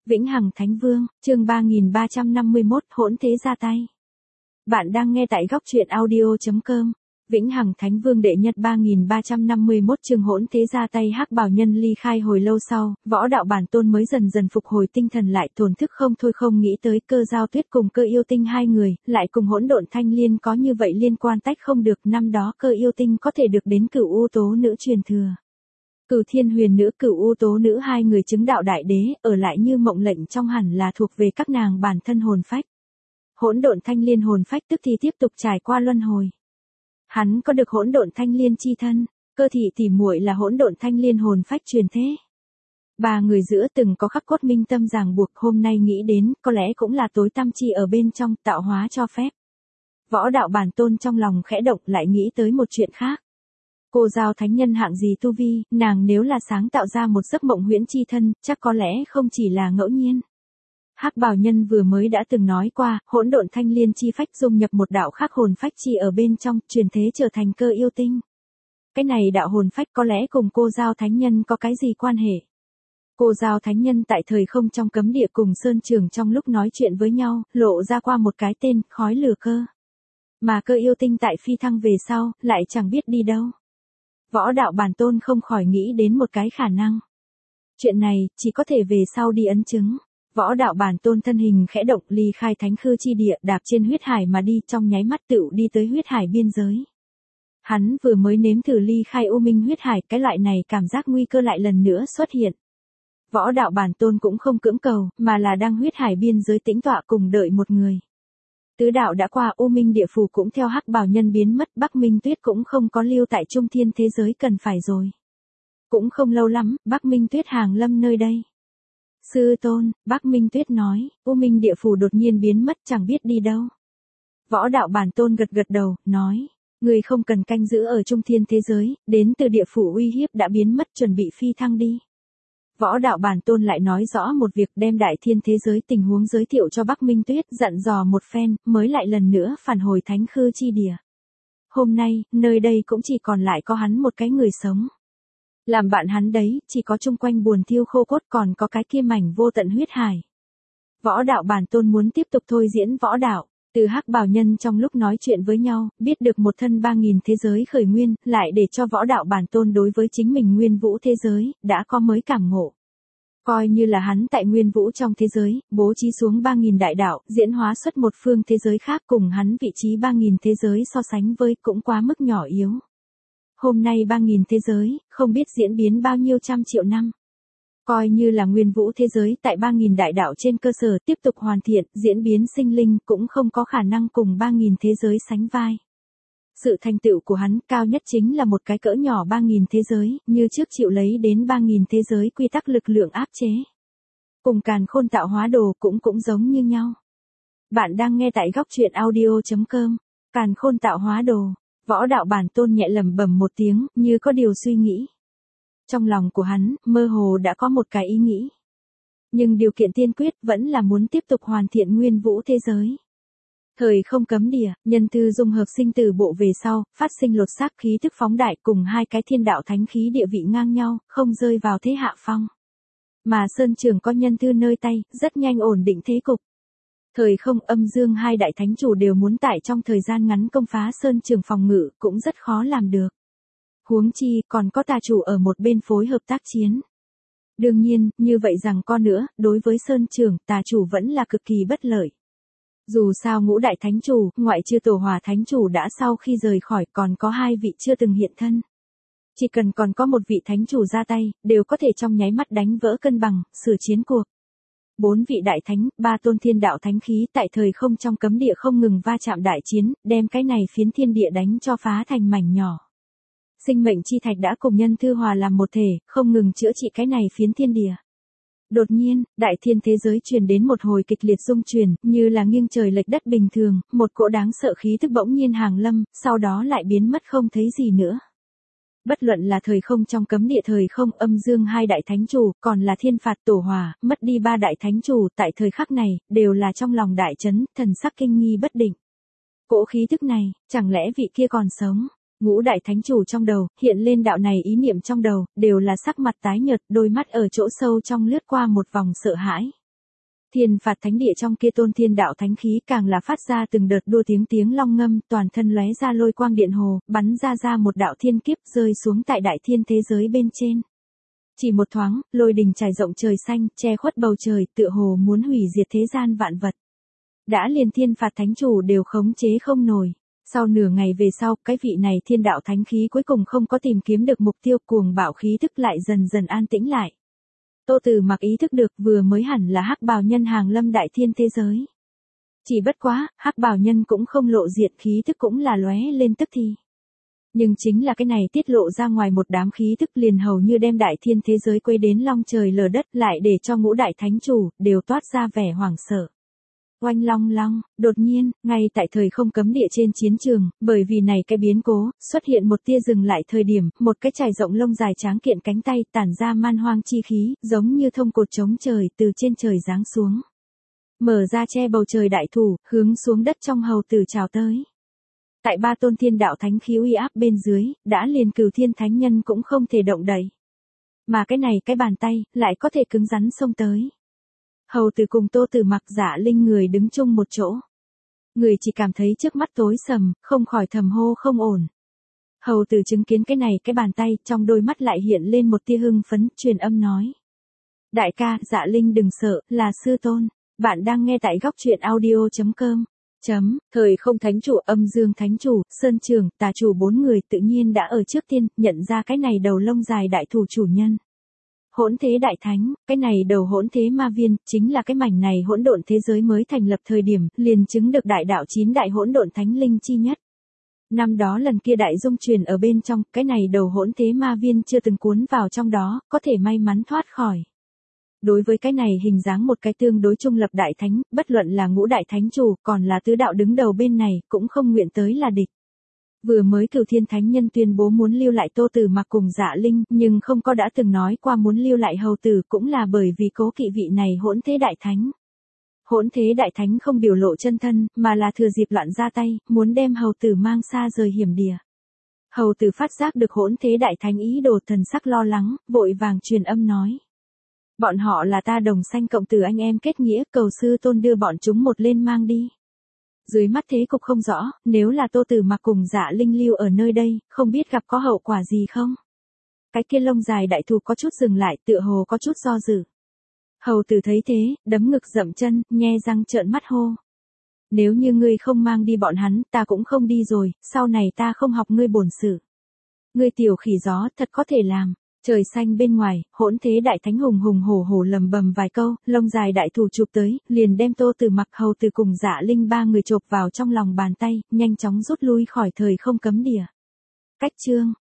Vĩnh Hằng Thánh Vương, chương 3351, hỗn thế ra tay. Bạn đang nghe tại góc truyện audio.com. Vĩnh Hằng Thánh Vương đệ nhất 3351 chương hỗn thế ra tay. Hắc Bào Nhân ly khai hồi lâu sau, Võ Đạo Bản Tôn mới dần dần phục hồi tinh thần lại, thổn thức không thôi, không nghĩ tới Cơ Giao Tuyết cùng Cơ Yêu Tinh hai người, lại cùng Hỗn Độn Thanh Liên có như vậy liên quan tách không được. Năm đó Cơ Yêu Tinh có thể được đến Cửu U Tố Nữ truyền thừa. Cửu Thiên Huyền Nữ, Cửu U Tố Nữ hai người chứng đạo đại đế, ở lại như mộng lệnh trong hẳn là thuộc về các nàng bản thân hồn phách. Hỗn Độn Thanh Liên hồn phách tức thì tiếp tục trải qua luân hồi. Hắn có được Hỗn Độn Thanh Liên chi thân, Cơ Thị tỉ muội là Hỗn Độn Thanh Liên hồn phách truyền thế. Ba người giữa từng có khắc cốt minh tâm ràng buộc, hôm nay nghĩ đến, có lẽ cũng là tối tăm chi ở bên trong, tạo hóa cho phép. Võ Đạo Bản Tôn trong lòng khẽ động, lại nghĩ tới một chuyện khác. Cô Giao thánh nhân hạng gì tu vi, nàng nếu là sáng tạo ra một giấc mộng huyễn chi thân, chắc có lẽ không chỉ là ngẫu nhiên. Hắc Bào Nhân vừa mới đã từng nói qua, Hỗn Độn Thanh Liên chi phách dung nhập một đạo khác hồn phách chi ở bên trong, truyền thế trở thành Cơ Yêu Tinh. Cái này đạo hồn phách có lẽ cùng cô Giao thánh nhân có cái gì quan hệ? Cô Giao thánh nhân tại thời không trong cấm địa cùng Sơn Trường trong lúc nói chuyện với nhau, lộ ra qua một cái tên, Khói Lửa Cơ. Mà Cơ Yêu Tinh tại phi thăng về sau, lại chẳng biết đi đâu. Võ Đạo Bản Tôn không khỏi nghĩ đến một cái khả năng. Chuyện này, chỉ có thể về sau đi ấn chứng. Võ Đạo Bản Tôn thân hình khẽ động, ly khai thánh khư chi địa, đạp trên huyết hải mà đi, trong nháy mắt tựu đi tới huyết hải biên giới. Hắn vừa mới nếm thử ly khai U Minh huyết hải, cái loại này cảm giác nguy cơ lại lần nữa xuất hiện. Võ Đạo Bản Tôn cũng không cưỡng cầu, mà là đang huyết hải biên giới tĩnh tọa cùng đợi một người. Tứ đạo đã qua, U Minh địa phủ cũng theo Hắc Bào Nhân biến mất, Bắc Minh Tuyết cũng không có lưu tại Trung Thiên thế giới, cần phải rồi. Cũng không lâu lắm, Bắc Minh Tuyết hàng lâm nơi đây. Sư tôn, Bắc Minh Tuyết nói, U Minh địa phủ đột nhiên biến mất, chẳng biết đi đâu. Võ Đạo Bản Tôn gật gật đầu, nói, người không cần canh giữ ở Trung Thiên thế giới, đến từ địa phủ uy hiếp đã biến mất, chuẩn bị phi thăng đi. Võ Đạo Bản Tôn lại nói rõ một việc, đem đại thiên thế giới tình huống giới thiệu cho Bắc Minh Tuyết, dặn dò một phen, mới lại lần nữa phản hồi thánh khư chi địa. Hôm nay, nơi đây cũng chỉ còn lại có hắn một cái người sống. Làm bạn hắn đấy, chỉ có chung quanh buồn thiêu khô cốt, còn có cái kia mảnh vô tận huyết hải. Võ Đạo Bản Tôn muốn tiếp tục thôi diễn võ đạo. Từ Hắc Bào Nhân trong lúc nói chuyện với nhau, biết được một thân 3000 thế giới khởi nguyên, lại để cho Võ Đạo Bản Tôn đối với chính mình nguyên vũ thế giới, đã có mới cảm ngộ. Coi như là hắn tại nguyên vũ trong thế giới, bố trí xuống 3000 đại đạo, diễn hóa xuất một phương thế giới khác, cùng hắn vị trí 3000 thế giới so sánh với cũng quá mức nhỏ yếu. Hôm nay 3000 thế giới, không biết diễn biến bao nhiêu trăm triệu năm. Coi như là nguyên vũ thế giới tại 3000 đại đạo trên cơ sở tiếp tục hoàn thiện, diễn biến sinh linh cũng không có khả năng cùng 3000 thế giới sánh vai. Sự thành tựu của hắn cao nhất chính là một cái cỡ nhỏ 3000 thế giới, như trước chịu lấy đến 3000 thế giới quy tắc lực lượng áp chế. Cùng Càn Khôn tạo hóa đồ cũng giống như nhau. Bạn đang nghe tại góc truyện audio.com. Càn Khôn tạo hóa đồ. Võ Đạo Bản Tôn nhẹ lẩm bẩm một tiếng, như có điều suy nghĩ. Trong lòng của hắn, mơ hồ đã có một cái ý nghĩ. Nhưng điều kiện tiên quyết vẫn là muốn tiếp tục hoàn thiện nguyên vũ thế giới. Thời không cấm địa, nhân thư dung hợp sinh tử bộ về sau, phát sinh lột xác khí thức phóng đại cùng hai cái thiên đạo thánh khí địa vị ngang nhau, không rơi vào thế hạ phong. Mà Sơn Trường có nhân thư nơi tay, rất nhanh ổn định thế cục. Thời không âm dương hai đại thánh chủ đều muốn tại trong thời gian ngắn công phá Sơn Trường phòng ngự, cũng rất khó làm được. Huống chi, còn có tà chủ ở một bên phối hợp tác chiến. Đương nhiên, như vậy rằng có nữa, đối với Sơn Trường, tà chủ vẫn là cực kỳ bất lợi. Dù sao ngũ đại thánh chủ, ngoại trừ Tổ Hỏa thánh chủ đã sau khi rời khỏi, còn có hai vị chưa từng hiện thân. Chỉ cần còn có một vị thánh chủ ra tay, đều có thể trong nháy mắt đánh vỡ cân bằng, sửa chiến cuộc. 4 vị đại thánh, 3 tôn thiên đạo thánh khí tại thời không trong cấm địa không ngừng va chạm đại chiến, đem cái này phiến thiên địa đánh cho phá thành mảnh nhỏ. Sinh mệnh chi thạch đã cùng nhân thư hòa làm một thể, không ngừng chữa trị cái này phiến thiên địa. Đột nhiên, đại thiên thế giới truyền đến một hồi kịch liệt rung chuyển, như là nghiêng trời lệch đất bình thường, một cỗ đáng sợ khí tức bỗng nhiên hàng lâm, sau đó lại biến mất không thấy gì nữa. Bất luận là thời không trong cấm địa thời không âm dương hai đại thánh chủ, còn là thiên phạt Tổ Hỏa, mất đi ba đại thánh chủ, tại thời khắc này, đều là trong lòng đại chấn, thần sắc kinh nghi bất định. Cỗ khí tức này, chẳng lẽ vị kia còn sống? Ngũ đại thánh chủ trong đầu, hiện lên đạo này ý niệm trong đầu, đều là sắc mặt tái nhợt, đôi mắt ở chỗ sâu trong lướt qua một vòng sợ hãi. Thiên phạt thánh địa trong kia tôn thiên đạo thánh khí càng là phát ra từng đợt đua tiếng tiếng long ngâm, toàn thân lóe ra lôi quang điện hồ, bắn ra một đạo thiên kiếp rơi xuống tại đại thiên thế giới bên trên. Chỉ một thoáng, lôi đình trải rộng trời xanh, che khuất bầu trời, tựa hồ muốn hủy diệt thế gian vạn vật. Đã liền thiên phạt thánh chủ đều khống chế không nổi. Sau nửa ngày về sau, cái vị này thiên đạo thánh khí cuối cùng không có tìm kiếm được mục tiêu, cuồng bạo khí thức lại dần dần an tĩnh lại. Tô Tử Mặc ý thức được vừa mới hẳn là hắc bào nhân hàng lâm đại thiên thế giới. Chỉ bất quá, hắc bào nhân cũng không lộ diện, khí thức cũng là lóe lên tức thì. Nhưng chính là cái này tiết lộ ra ngoài một đám khí thức liền hầu như đem đại thiên thế giới quấy đến long trời lở đất, lại để cho ngũ đại thánh chủ đều toát ra vẻ hoảng sợ. Oanh long long, đột nhiên, ngay tại thời không cấm địa trên chiến trường, bởi vì này cái biến cố, xuất hiện một tia dừng lại thời điểm, một cái trải rộng lông dài tráng kiện cánh tay tản ra man hoang chi khí, giống như thông cột chống trời từ trên trời giáng xuống. Mở ra che bầu trời đại thủ, hướng xuống đất trong hầu tử chào tới. Tại ba tôn thiên đạo thánh khí uy áp bên dưới, đã liền cửu thiên thánh nhân cũng không thể động đậy. Mà cái này cái bàn tay, lại có thể cứng rắn xông tới. Hầu tử cùng Tô Tử Mặc Dạ Linh người đứng chung một chỗ. Người chỉ cảm thấy trước mắt tối sầm, không khỏi thầm hô không ổn. Hầu tử chứng kiến cái này cái bàn tay, trong đôi mắt lại hiện lên một tia hưng phấn, truyền âm nói. Đại ca, Dạ Linh đừng sợ, là sư tôn. Bạn đang nghe tại góc truyện audio.com. Thời không thánh chủ, âm dương thánh chủ, sơn trường, tà chủ 4 người tự nhiên đã ở trước tiên, nhận ra cái này đầu lông dài đại thủ chủ nhân. Hỗn thế đại thánh, cái này đầu hỗn thế ma viên, chính là cái mảnh này hỗn độn thế giới mới thành lập thời điểm, liền chứng được đại đạo 9 đại hỗn độn thánh linh chi nhất. Năm đó lần kia đại dung truyền ở bên trong, cái này đầu hỗn thế ma viên chưa từng cuốn vào trong đó, có thể may mắn thoát khỏi. Đối với cái này hình dáng một cái tương đối trung lập đại thánh, bất luận là ngũ đại thánh chủ, còn là tứ đạo đứng đầu bên này, cũng không nguyện tới là địch. Vừa mới cửu thiên thánh nhân tuyên bố muốn lưu lại Tô Tử Mặc cùng Dạ Linh, nhưng không có đã từng nói qua muốn lưu lại hầu tử, cũng là bởi vì cố kỵ vị này hỗn thế đại thánh. Hỗn thế đại thánh không biểu lộ chân thân, mà là thừa dịp loạn ra tay, muốn đem hầu tử mang xa rời hiểm địa. Hầu tử phát giác được hỗn thế đại thánh ý đồ, thần sắc lo lắng, vội vàng truyền âm nói. Bọn họ là ta đồng sanh cộng tử anh em kết nghĩa, cầu sư tôn đưa bọn chúng một lên mang đi. Dưới mắt thế cục không rõ, nếu là Tô Tử Mặc cùng Dạ Linh lưu ở nơi đây, không biết gặp có hậu quả gì không? Cái kia lông dài đại thù có chút dừng lại, tựa hồ có chút do dự. Hầu tử thấy thế, đấm ngực dậm chân, nhe răng trợn mắt hô. Nếu như ngươi không mang đi bọn hắn, ta cũng không đi rồi, sau này ta không học ngươi bổn sự. Ngươi tiểu khỉ gió, thật có thể làm. Trời xanh bên ngoài, hỗn thế đại thánh hùng hùng hổ hổ lầm bầm vài câu, lông dài đại thủ chụp tới, liền đem Tô Tử Mặc, hầu tử cùng Dạ Linh 3 người chộp vào trong lòng bàn tay, nhanh chóng rút lui khỏi thời không cấm địa. Cách chương